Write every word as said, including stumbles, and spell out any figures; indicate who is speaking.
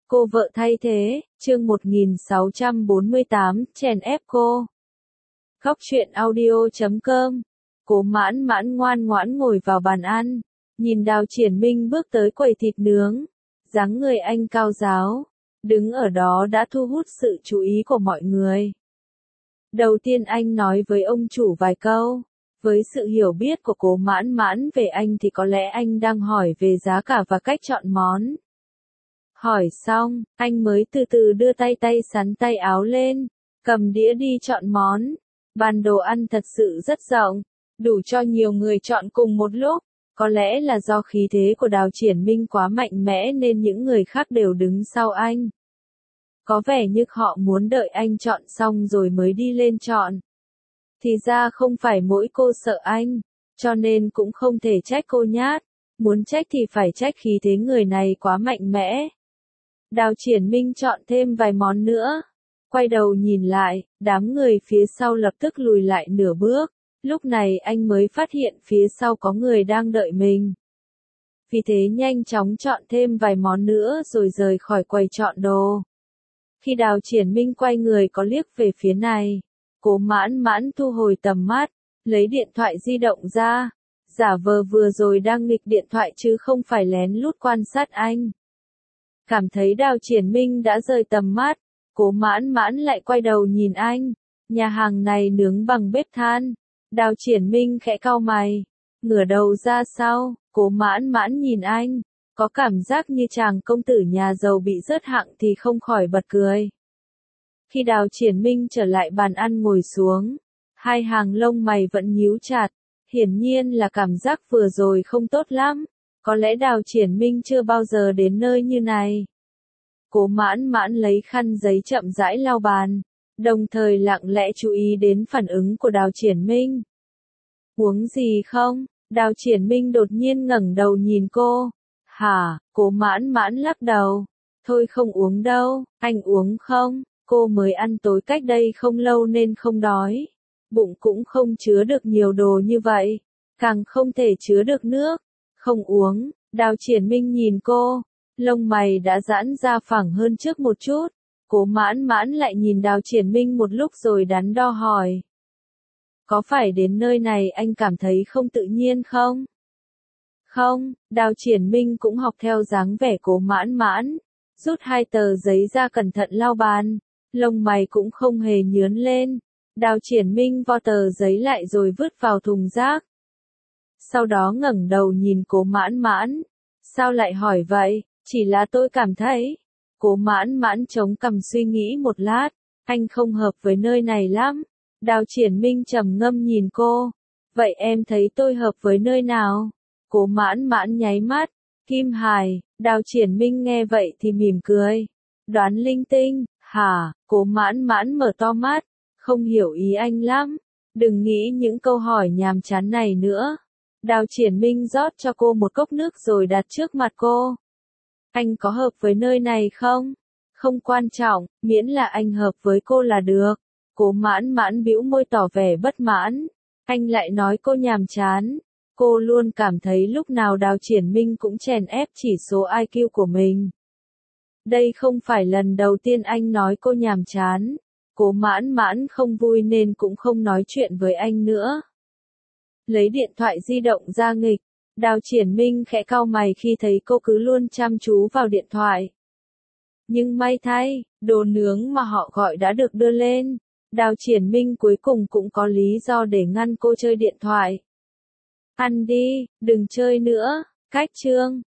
Speaker 1: Cô vợ thay thế, chương một nghìn sáu trăm bốn mươi tám, chèn ép cô. Góc truyện audio chấm com. Cố Mãn Mãn ngoan ngoãn ngồi vào bàn ăn, nhìn Đào Triển Minh bước tới quầy thịt nướng, dáng người anh cao ráo, đứng ở đó đã thu hút sự chú ý của mọi người. Đầu tiên anh nói với ông chủ vài câu, với sự hiểu biết của Cố Mãn Mãn về anh thì có lẽ anh đang hỏi về giá cả và cách chọn món. Hỏi xong, anh mới từ từ đưa tay tay sắn tay áo lên, cầm đĩa đi chọn món. Bàn đồ ăn thật sự rất rộng, đủ cho nhiều người chọn cùng một lúc. Có lẽ là do khí thế của Đào Triển Minh quá mạnh mẽ nên những người khác đều đứng sau anh. Có vẻ như họ muốn đợi anh chọn xong rồi mới đi lên chọn. Thì ra không phải mỗi cô sợ anh, cho nên cũng không thể trách cô nhát. Muốn trách thì phải trách khí thế người này quá mạnh mẽ. Đào Triển Minh chọn thêm vài món nữa. Quay đầu nhìn lại, đám người phía sau lập tức lùi lại nửa bước. Lúc này anh mới phát hiện phía sau có người đang đợi mình. Vì thế nhanh chóng chọn thêm vài món nữa rồi rời khỏi quầy chọn đồ. Khi Đào Triển Minh quay người có liếc về phía này, Cố Mãn Mãn thu hồi tầm mắt, lấy điện thoại di động ra, giả vờ vừa rồi đang nghịch điện thoại chứ không phải lén lút quan sát anh. Cảm thấy Đào Triển Minh đã rời tầm mắt, Cố Mãn Mãn lại quay đầu nhìn anh. Nhà hàng này nướng bằng bếp than. Đào Triển Minh khẽ cau mày, ngửa đầu ra sau, Cố Mãn Mãn nhìn anh, có cảm giác như chàng công tử nhà giàu bị rớt hạng thì không khỏi bật cười. Khi Đào Triển Minh trở lại bàn ăn ngồi xuống, hai hàng lông mày vẫn nhíu chặt, hiển nhiên là cảm giác vừa rồi không tốt lắm. Có lẽ Đào Triển Minh chưa bao giờ đến nơi như này. Cố Mãn Mãn lấy khăn giấy chậm rãi lau bàn, đồng thời lặng lẽ chú ý đến phản ứng của Đào Triển Minh. Uống gì không? Đào Triển Minh đột nhiên ngẩng đầu nhìn cô. Hả? Cố Mãn Mãn lắc đầu. Thôi không uống đâu, anh uống không? Cô mới ăn tối cách đây không lâu nên không đói. Bụng cũng không chứa được nhiều đồ như vậy, càng không thể chứa được nước. Không uống. Đào Triển Minh nhìn cô, lông mày đã giãn ra phẳng hơn trước một chút. Cố Mãn Mãn lại nhìn Đào Triển Minh một lúc rồi đắn đo hỏi. Có phải đến nơi này anh cảm thấy không tự nhiên không? Không, Đào Triển Minh cũng học theo dáng vẻ Cố Mãn Mãn, rút hai tờ giấy ra cẩn thận lau bàn, lông mày cũng không hề nhướng lên. Đào Triển Minh vo tờ giấy lại rồi vứt vào thùng rác. Sau đó ngẩng đầu nhìn Cố Mãn Mãn. Sao lại hỏi vậy? Chỉ là tôi cảm thấy. Cố Mãn Mãn chống cằm suy nghĩ một lát. Anh không hợp với nơi này lắm. Đào Triển Minh trầm ngâm nhìn cô. Vậy em thấy tôi hợp với nơi nào? Cố Mãn Mãn nháy mắt. Kim Hải. Đào Triển Minh nghe vậy thì mỉm cười. Đoán linh tinh. Hả? Cố Mãn Mãn mở to mắt. Không hiểu ý anh lắm. Đừng nghĩ những câu hỏi nhàm chán này nữa. Đào Triển Minh rót cho cô một cốc nước rồi đặt trước mặt cô. Anh có hợp với nơi này không? Không quan trọng, miễn là anh hợp với cô là được. Cố Mãn Mãn bĩu môi tỏ vẻ bất mãn. Anh lại nói cô nhàm chán. Cô luôn cảm thấy lúc nào Đào Triển Minh cũng chèn ép chỉ số i kiu của mình. Đây không phải lần đầu tiên anh nói cô nhàm chán. Cố Mãn Mãn không vui nên cũng không nói chuyện với anh nữa. Lấy điện thoại di động ra nghịch, Đào Triển Minh khẽ cau mày khi thấy cô cứ luôn chăm chú vào điện thoại. Nhưng may thay, đồ nướng mà họ gọi đã được đưa lên. Đào Triển Minh cuối cùng cũng có lý do để ngăn cô chơi điện thoại. Ăn đi, đừng chơi nữa, cách chương.